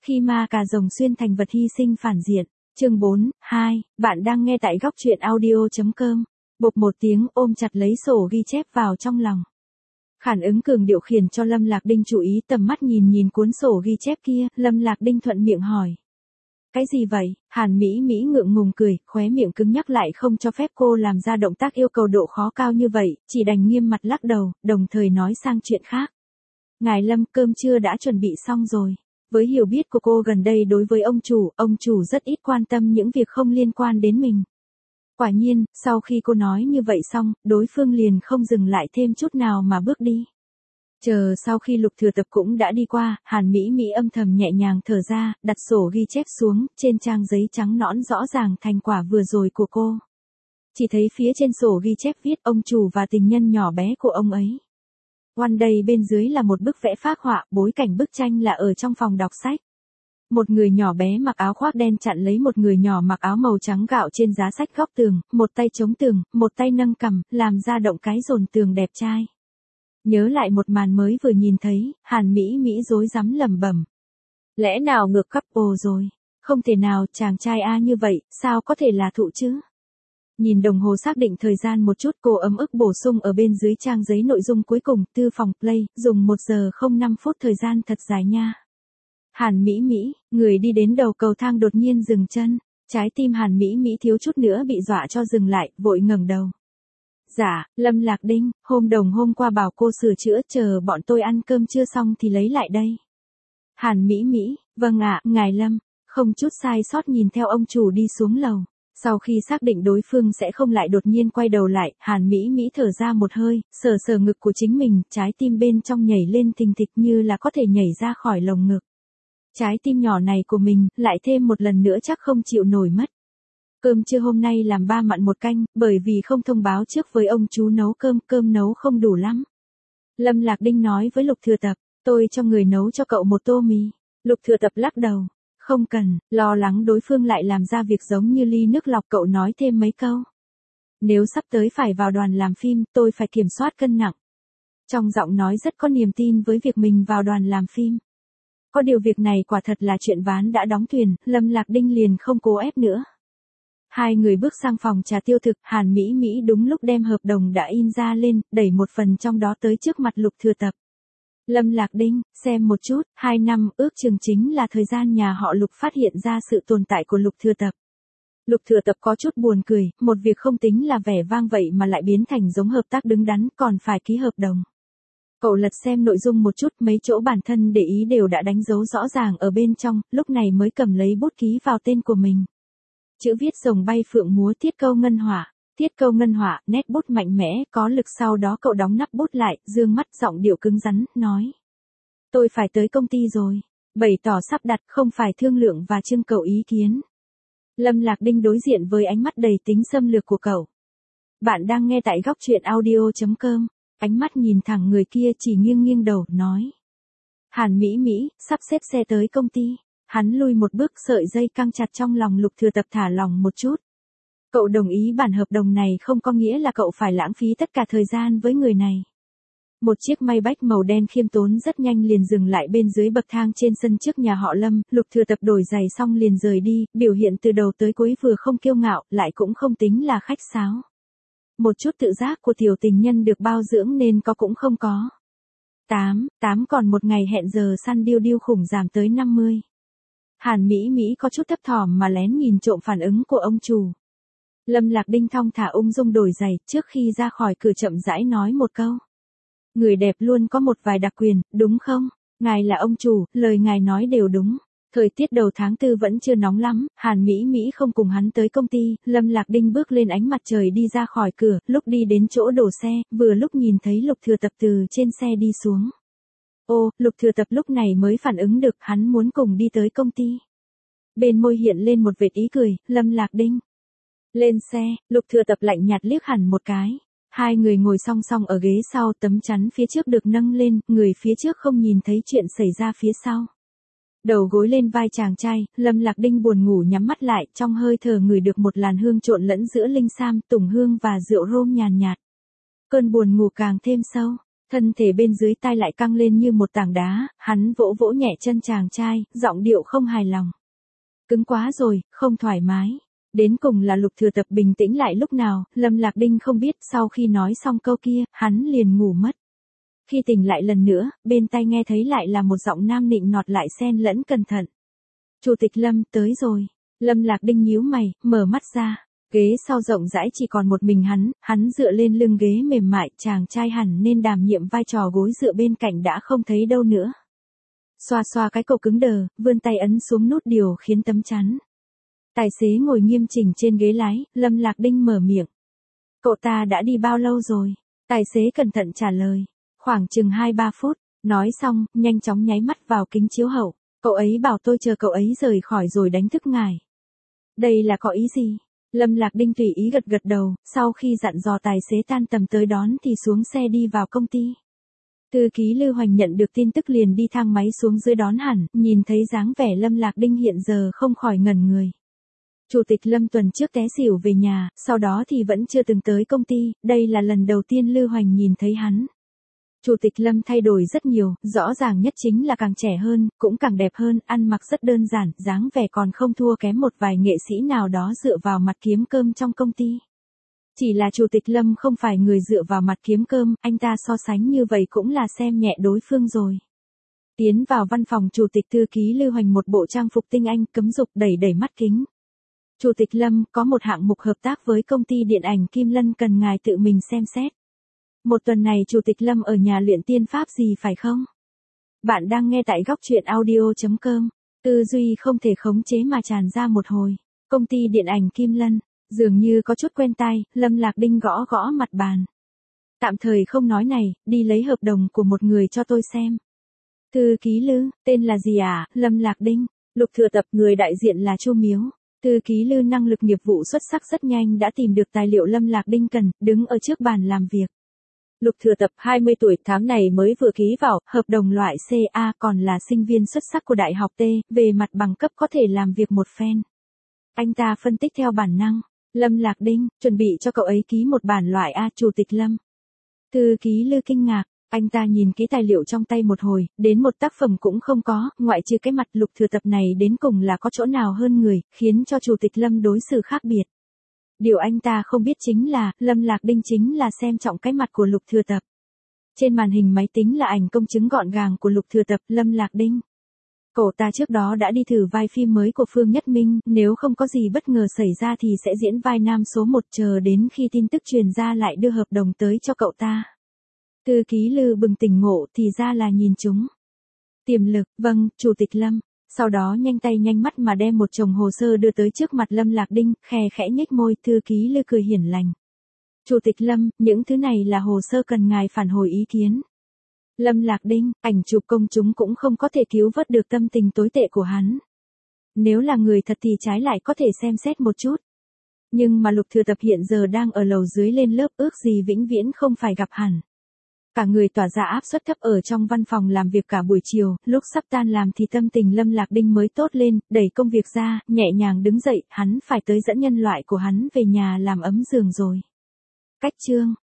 Khi ma cà rồng xuyên thành vật hy sinh phản diện. Chương 4, 2, bạn đang nghe tại góc truyện audio.com. Bộp một tiếng ôm chặt lấy sổ ghi chép vào trong lòng. Phản ứng cường điệu khiến cho Lâm Lạc Đinh chú ý tầm mắt nhìn cuốn sổ ghi chép kia, Lâm Lạc Đinh thuận miệng hỏi. Cái gì vậy? Hàn Mỹ Mỹ ngượng ngùng cười, khóe miệng cứng nhắc lại không cho phép cô làm ra động tác yêu cầu độ khó cao như vậy, chỉ đành nghiêm mặt lắc đầu, đồng thời nói sang chuyện khác. Ngài Lâm, cơm trưa đã chuẩn bị xong rồi. Với hiểu biết của cô gần đây đối với ông chủ rất ít quan tâm những việc không liên quan đến mình. Quả nhiên, sau khi cô nói như vậy xong, đối phương liền không dừng lại thêm chút nào mà bước đi. Chờ sau khi Lục Thừa Tập cũng đã đi qua, Hàn Mỹ Mỹ âm thầm nhẹ nhàng thở ra, đặt sổ ghi chép xuống, trên trang giấy trắng nõn rõ ràng thành quả vừa rồi của cô. Chỉ thấy phía trên sổ ghi chép viết ông chủ và tình nhân nhỏ bé của ông ấy. One day bên dưới là một bức vẽ phác họa, bối cảnh bức tranh là ở trong phòng đọc sách. Một người nhỏ bé mặc áo khoác đen chặn lấy một người nhỏ mặc áo màu trắng gạo trên giá sách góc tường, một tay chống tường, một tay nâng cằm, làm ra động cái dồn tường đẹp trai. Nhớ lại một màn mới vừa nhìn thấy, Hàn Mỹ Mỹ rối rắm lẩm bẩm. Lẽ nào ngược couple rồi? Không thể nào, chàng trai A như vậy, sao có thể là thụ chứ? Nhìn đồng hồ xác định thời gian một chút, cô ấm ức bổ sung ở bên dưới trang giấy nội dung cuối cùng, tư phòng play, dùng 1 giờ 05 phút thời gian thật dài nha. Hàn Mỹ Mỹ, người đi đến đầu cầu thang đột nhiên dừng chân, trái tim Hàn Mỹ Mỹ thiếu chút nữa bị dọa cho dừng lại, vội ngẩng đầu. Dạ, Lâm Lạc Đinh, hôm qua bảo cô sửa chữa, chờ bọn tôi ăn cơm chưa xong thì lấy lại đây. Hàn Mỹ Mỹ, vâng ạ, ngài Lâm, không chút sai sót nhìn theo ông chủ đi xuống lầu. Sau khi xác định đối phương sẽ không lại đột nhiên quay đầu lại, Hàn Mỹ Mỹ thở ra một hơi, sờ ngực của chính mình, trái tim bên trong nhảy lên thình thịch như là có thể nhảy ra khỏi lồng ngực. Trái tim nhỏ này của mình, lại thêm một lần nữa chắc không chịu nổi mất. Cơm trưa hôm nay làm 3 mặn 1 canh, bởi vì không thông báo trước với ông chú nấu cơm nấu không đủ lắm. Lâm Lạc Đinh nói với Lục Thừa Tập, tôi cho người nấu cho cậu 1 tô mì. Lục Thừa Tập lắc đầu, không cần, lo lắng đối phương lại làm ra việc giống như ly nước lọc, cậu nói thêm mấy câu. Nếu sắp tới phải vào đoàn làm phim, tôi phải kiểm soát cân nặng. Trong giọng nói rất có niềm tin với việc mình vào đoàn làm phim. Có điều việc này quả thật là chuyện ván đã đóng thuyền, Lâm Lạc Đinh liền không cố ép nữa. Hai người bước sang phòng trà tiêu thực, Hàn Mỹ Mỹ đúng lúc đem hợp đồng đã in ra lên, đẩy một phần trong đó tới trước mặt Lục Thừa Tập. Lâm Lạc Đinh, xem một chút, 2 năm, ước chừng chính là thời gian nhà họ Lục phát hiện ra sự tồn tại của Lục Thừa Tập. Lục Thừa Tập có chút buồn cười, một việc không tính là vẻ vang vậy mà lại biến thành giống hợp tác đứng đắn, còn phải ký hợp đồng. Cậu lật xem nội dung một chút, mấy chỗ bản thân để ý đều đã đánh dấu rõ ràng ở bên trong, lúc này mới cầm lấy bút ký vào tên của mình. Chữ viết rồng bay phượng múa, tiết câu ngân hỏa, nét bút mạnh mẽ, có lực. Sau đó cậu đóng nắp bút lại, dương mắt, giọng điệu cứng rắn, nói. Tôi phải tới công ty rồi. Bày tỏ sắp đặt, không phải thương lượng và trưng cầu ý kiến. Lâm Lạc Đinh đối diện với ánh mắt đầy tính xâm lược của cậu. Bạn đang nghe tại góc truyện audio.com. Ánh mắt nhìn thẳng người kia, chỉ nghiêng đầu, nói. Hàn Mỹ Mỹ, sắp xếp xe tới công ty. Hắn lui một bước, sợi dây căng chặt trong lòng Lục Thừa Tập thả lỏng một chút. Cậu đồng ý bản hợp đồng này không có nghĩa là cậu phải lãng phí tất cả thời gian với người này. Một chiếc Maybach màu đen khiêm tốn rất nhanh liền dừng lại bên dưới bậc thang trên sân trước nhà họ Lâm, Lục Thừa Tập đổi giày xong liền rời đi, biểu hiện từ đầu tới cuối vừa không kiêu ngạo, lại cũng không tính là khách sáo. Một chút tự giác của tiểu tình nhân được bao dưỡng nên có cũng không có. 8 còn một ngày hẹn giờ săn điêu khủng giảm tới 50. Hàn Mỹ Mỹ có chút thấp thỏm mà lén nhìn trộm phản ứng của ông chủ. Lâm Lạc Đinh thong thả ung dung đổi giày, trước khi ra khỏi cửa chậm rãi nói một câu. Người đẹp luôn có một vài đặc quyền, đúng không? Ngài là ông chủ, lời ngài nói đều đúng. Thời tiết đầu tháng 4 vẫn chưa nóng lắm, Hàn Mỹ Mỹ không cùng hắn tới công ty, Lâm Lạc Đinh bước lên ánh mặt trời đi ra khỏi cửa, lúc đi đến chỗ đổ xe, vừa lúc nhìn thấy Lục Thừa Tập từ trên xe đi xuống. Ô, Lục Thừa Tập lúc này mới phản ứng được, hắn muốn cùng đi tới công ty. Bên môi hiện lên một vệt ý cười, Lâm Lạc Đinh. Lên xe, Lục Thừa Tập lạnh nhạt liếc hẳn một cái. Hai người ngồi song song ở ghế sau, tấm chắn phía trước được nâng lên, người phía trước không nhìn thấy chuyện xảy ra phía sau. Đầu gối lên vai chàng trai, Lâm Lạc Đinh buồn ngủ nhắm mắt lại, trong hơi thở ngửi được một làn hương trộn lẫn giữa linh sam, tùng hương và rượu rôm nhàn nhạt. Cơn buồn ngủ càng thêm sâu. Thân thể bên dưới tai lại căng lên như một tảng đá, hắn vỗ vỗ nhẹ chân chàng trai, giọng điệu không hài lòng. Cứng quá rồi, không thoải mái. Đến cùng là Lục Thừa Tập bình tĩnh lại lúc nào, Lâm Lạc Đinh không biết, sau khi nói xong câu kia, hắn liền ngủ mất. Khi tỉnh lại lần nữa, bên tai nghe thấy lại là một giọng nam nịnh nọt lại xen lẫn cẩn thận. Chủ tịch Lâm, tới rồi. Lâm Lạc Đinh nhíu mày, mở mắt ra. Ghế sau rộng rãi chỉ còn một mình hắn dựa lên lưng ghế mềm mại, chàng trai hẳn nên đảm nhiệm vai trò gối dựa bên cạnh đã không thấy đâu nữa. Xoa xoa cái cổ cứng đờ, vươn tay ấn xuống nút điều khiến tấm chắn. Tài xế ngồi nghiêm chỉnh trên ghế lái, Lâm Lạc Đinh mở miệng. Cậu ta đã đi bao lâu rồi? Tài xế cẩn thận trả lời. Khoảng chừng 2-3 phút, nói xong, nhanh chóng nháy mắt vào kính chiếu hậu. Cậu ấy bảo tôi chờ cậu ấy rời khỏi rồi đánh thức ngài. Đây là có ý gì? Lâm Lạc Đinh tùy ý gật gật đầu, sau khi dặn dò tài xế tan tầm tới đón thì xuống xe đi vào công ty. Thư ký Lư Hoành nhận được tin tức liền đi thang máy xuống dưới đón hẳn, nhìn thấy dáng vẻ Lâm Lạc Đinh hiện giờ không khỏi ngẩn người. Chủ tịch Lâm tuần trước té xỉu về nhà, sau đó thì vẫn chưa từng tới công ty, đây là lần đầu tiên Lư Hoành nhìn thấy hắn. Chủ tịch Lâm thay đổi rất nhiều, rõ ràng nhất chính là càng trẻ hơn, cũng càng đẹp hơn, ăn mặc rất đơn giản, dáng vẻ còn không thua kém một vài nghệ sĩ nào đó dựa vào mặt kiếm cơm trong công ty. Chỉ là Chủ tịch Lâm không phải người dựa vào mặt kiếm cơm, anh ta so sánh như vậy cũng là xem nhẹ đối phương rồi. Tiến vào văn phòng Chủ tịch thư ký Lư Hoành một bộ trang phục tinh anh cấm dục đẩy mắt kính. Chủ tịch Lâm, có một hạng mục hợp tác với công ty điện ảnh Kim Lân cần ngài tự mình xem xét. Một tuần này Chủ tịch Lâm ở nhà luyện tiên pháp gì phải không? Bạn đang nghe tại góc truyện audio.com. Tư duy không thể khống chế mà tràn ra một hồi. Công ty điện ảnh Kim Lân, dường như có chút quen tai, Lâm Lạc Đinh gõ gõ mặt bàn. Tạm thời không nói này, đi lấy hợp đồng của một người cho tôi xem. Thư ký Lư, tên là gì à? Lâm Lạc Đinh. Lục Thừa Tập, người đại diện là Chu Miếu. Thư ký Lư năng lực nghiệp vụ xuất sắc rất nhanh đã tìm được tài liệu Lâm Lạc Đinh cần, đứng ở trước bàn làm việc. Lục Thừa Tập 20 tuổi tháng này mới vừa ký vào, hợp đồng loại CA còn là sinh viên xuất sắc của Đại học T, về mặt bằng cấp có thể làm việc một phen. Anh ta phân tích theo bản năng. Lâm Lạc Đinh, chuẩn bị cho cậu ấy ký một bản loại A. Chủ tịch Lâm. Thư ký Lư kinh ngạc, anh ta nhìn ký tài liệu trong tay một hồi, đến một tác phẩm cũng không có, ngoại trừ cái mặt Lục Thừa Tập này đến cùng là có chỗ nào hơn người, khiến cho Chủ tịch Lâm đối xử khác biệt. Điều anh ta không biết chính là, Lâm Lạc Đinh chính là xem trọng cái mặt của Lục Thừa Tập. Trên màn hình máy tính là ảnh công chứng gọn gàng của Lục Thừa Tập, Lâm Lạc Đinh. Cậu ta trước đó đã đi thử vai phim mới của Phương Nhất Minh, nếu không có gì bất ngờ xảy ra thì sẽ diễn vai nam số 1 chờ đến khi tin tức truyền ra lại đưa hợp đồng tới cho cậu ta. Thư ký Lư bừng tỉnh ngộ thì ra là nhìn chúng. Tiềm lực, vâng, Chủ tịch Lâm. Sau đó nhanh tay nhanh mắt mà đem một chồng hồ sơ đưa tới trước mặt Lâm Lạc Đinh, khe khẽ nhếch môi, thư ký Lư cười hiền lành. Chủ tịch Lâm, những thứ này là hồ sơ cần ngài phản hồi ý kiến. Lâm Lạc Đinh, ảnh chụp công chúng cũng không có thể cứu vớt được tâm tình tồi tệ của hắn. Nếu là người thật thì trái lại có thể xem xét một chút. Nhưng mà Lục Thừa Tập hiện giờ đang ở lầu dưới lên lớp, ước gì vĩnh viễn không phải gặp hẳn. Cả người tỏa ra áp suất thấp ở trong văn phòng làm việc cả buổi chiều, lúc sắp tan làm thì tâm tình Lâm Lạc Đinh mới tốt lên, đẩy công việc ra, nhẹ nhàng đứng dậy, hắn phải tới dẫn nhân loại của hắn về nhà làm ấm giường rồi. Cách chương